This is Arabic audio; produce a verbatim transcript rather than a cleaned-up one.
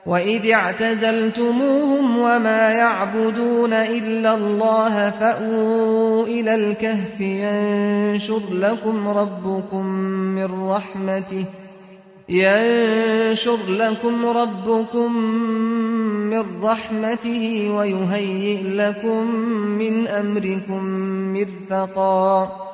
وَإِذِ اعْتَزَلْتُمُوهُمْ وَمَا يَعْبُدُونَ إِلَّا اللَّهَ فَأْوُوا إِلَى الْكَهْفِ يَنشُرْ لَكُمْ رَبُّكُم مِّن رَّحْمَتِهِ ينشر لكم ربكم من رحمته ويهيئ لكم من أمركم مرفقا